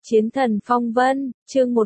Chiến thần phong vân, chương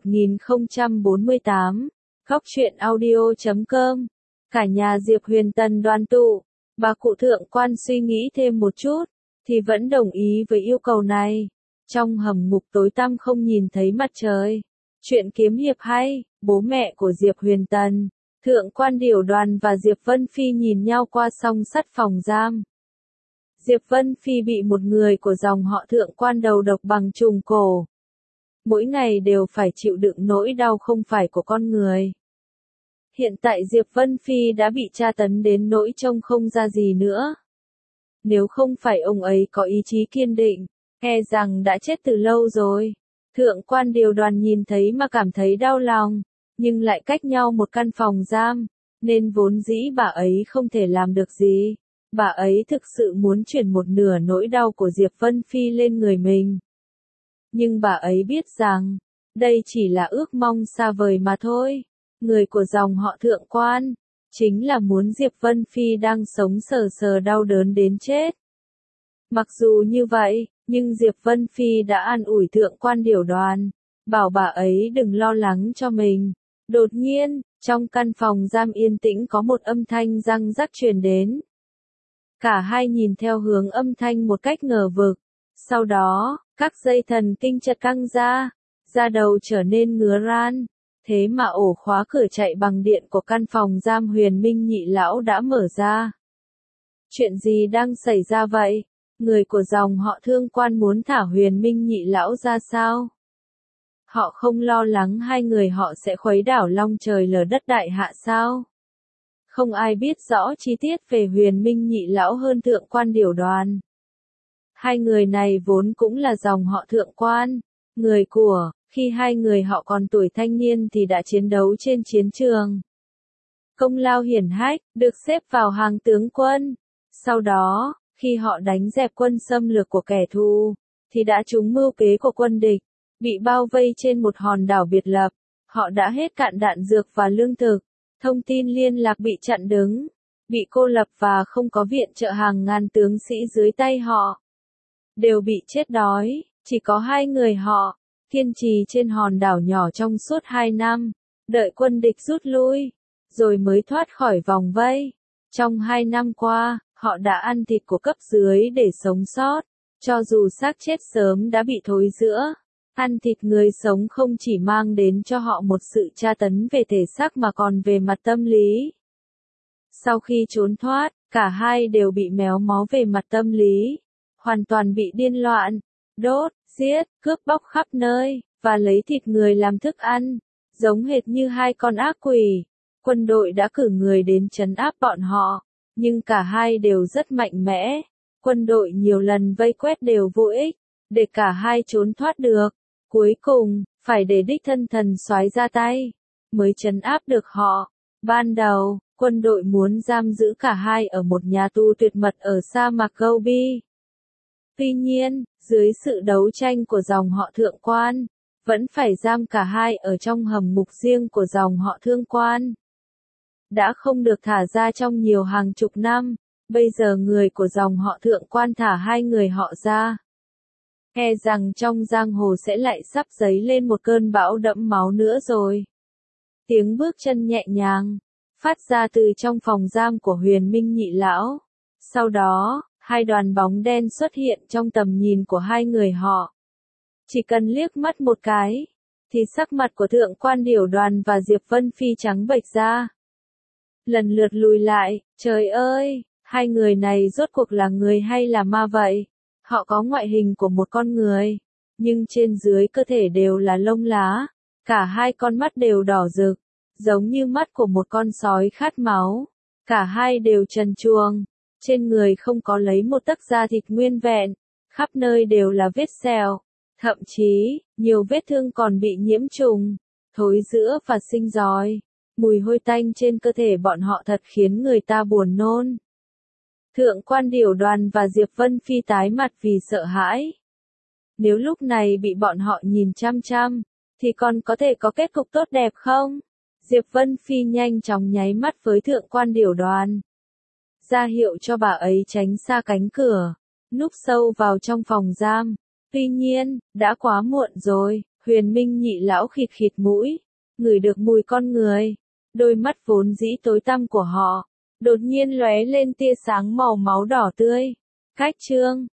1048, góc truyện audio.com. Cả nhà Diệp Huyền Tần đoàn tụ, bà cụ thượng quan suy nghĩ thêm một chút, thì vẫn đồng ý với yêu cầu này. Trong hầm ngục tối tăm không nhìn thấy mặt trời. Chuyện kiếm hiệp hay, bố mẹ của Diệp Huyền Tần, thượng quan Điểu Đoàn và Diệp Vân Phi nhìn nhau qua song sắt phòng giam. Diệp Vân Phi bị một người của dòng họ thượng quan đầu độc bằng trùng cổ. Mỗi ngày đều phải chịu đựng nỗi đau không phải của con người. Hiện tại Diệp Vân Phi đã bị tra tấn đến nỗi trông không ra gì nữa. Nếu không phải ông ấy có ý chí kiên định, e rằng đã chết từ lâu rồi. Thượng quan Điểu Đoàn nhìn thấy mà cảm thấy đau lòng, nhưng lại cách nhau một căn phòng giam, nên vốn dĩ bà ấy không thể làm được gì. Bà ấy thực sự muốn chuyển một nửa nỗi đau của Diệp Vân Phi lên người mình. Nhưng bà ấy biết rằng, đây chỉ là ước mong xa vời mà thôi. Người của dòng họ thượng quan, chính là muốn Diệp Vân Phi đang sống sờ sờ đau đớn đến chết. Mặc dù như vậy, nhưng Diệp Vân Phi đã an ủi thượng quan Điểu Đoàn, bảo bà ấy đừng lo lắng cho mình. Đột nhiên, trong căn phòng giam yên tĩnh có một âm thanh răng rắc truyền đến. Cả hai nhìn theo hướng âm thanh một cách ngờ vực. Sau đó, các dây thần kinh chợt căng ra, da đầu trở nên ngứa ran. Thế mà ổ khóa cửa chạy bằng điện của căn phòng giam Huyền Minh Nhị Lão đã mở ra. Chuyện gì đang xảy ra vậy? Người của dòng họ Thương Quan muốn thả Huyền Minh Nhị Lão ra sao? Họ không lo lắng hai người họ sẽ khuấy đảo long trời lở đất đại hạ sao? Không ai biết rõ chi tiết về Huyền Minh Nhị Lão hơn thượng quan Điểu Đoàn. Hai người này vốn cũng là dòng họ thượng quan, người của, khi hai người họ còn tuổi thanh niên thì đã chiến đấu trên chiến trường. Công lao hiển hách, được xếp vào hàng tướng quân. Sau đó, khi họ đánh dẹp quân xâm lược của kẻ thù, thì đã trúng mưu kế của quân địch, bị bao vây trên một hòn đảo biệt lập. Họ đã hết cạn đạn dược và lương thực, thông tin liên lạc bị chặn đứng, bị cô lập và không có viện trợ hàng ngàn tướng sĩ dưới tay họ. Đều bị chết đói, chỉ có hai người họ, kiên trì trên hòn đảo nhỏ trong suốt 2 năm, đợi quân địch rút lui, rồi mới thoát khỏi vòng vây. Trong 2 năm qua, họ đã ăn thịt của cấp dưới để sống sót, cho dù xác chết sớm đã bị thối rữa. Ăn thịt người sống không chỉ mang đến cho họ một sự tra tấn về thể xác mà còn về mặt tâm lý. Sau khi trốn thoát, cả hai đều bị méo mó về mặt tâm lý, hoàn toàn bị điên loạn, đốt, giết, cướp bóc khắp nơi, và lấy thịt người làm thức ăn, giống hệt như hai con ác quỷ. Quân đội đã cử người đến trấn áp bọn họ, nhưng cả hai đều rất mạnh mẽ. Quân đội nhiều lần vây quét đều vô ích, để cả hai trốn thoát được. Cuối cùng, phải để đích thân thần soái ra tay, mới trấn áp được họ. Ban đầu, quân đội muốn giam giữ cả hai ở một nhà tù tuyệt mật ở sa mạc Gobi. Tuy nhiên, dưới sự đấu tranh của dòng họ thượng quan, vẫn phải giam cả hai ở trong hầm ngục riêng của dòng họ thương quan. Đã không được thả ra trong nhiều hàng chục năm, bây giờ người của dòng họ thượng quan thả hai người họ ra. E rằng trong giang hồ sẽ lại sắp dấy lên một cơn bão đẫm máu nữa rồi. Tiếng bước chân nhẹ nhàng, phát ra từ trong phòng giam của Huyền Minh Nhị Lão. Sau đó, hai đoàn bóng đen xuất hiện trong tầm nhìn của hai người họ. Chỉ cần liếc mắt một cái, thì sắc mặt của thượng quan Điểu Đoàn và Diệp Vân Phi trắng bệch ra. Lần lượt lùi lại, trời ơi, hai người này rốt cuộc là người hay là ma vậy? Họ có ngoại hình của một con người, nhưng trên dưới cơ thể đều là lông lá, cả hai con mắt đều đỏ rực, giống như mắt của một con sói khát máu. Cả hai đều trần truồng, trên người không có lấy một tấc da thịt nguyên vẹn, khắp nơi đều là vết sẹo, thậm chí, nhiều vết thương còn bị nhiễm trùng, thối rữa và sinh rói. Mùi hôi tanh trên cơ thể bọn họ thật khiến người ta buồn nôn. Thượng quan Điểu Đoàn và Diệp Vân Phi tái mặt vì sợ hãi. Nếu lúc này bị bọn họ nhìn chăm chăm, thì còn có thể có kết cục tốt đẹp không? Diệp Vân Phi nhanh chóng nháy mắt với thượng quan Điểu Đoàn, ra hiệu cho bà ấy tránh xa cánh cửa, núp sâu vào trong phòng giam. Tuy nhiên, đã quá muộn rồi, Huyền Minh nhị lão khịt khịt mũi, ngửi được mùi con người. Đôi mắt vốn dĩ tối tăm của họ, đột nhiên lóe lên tia sáng màu máu đỏ tươi. Khách trương,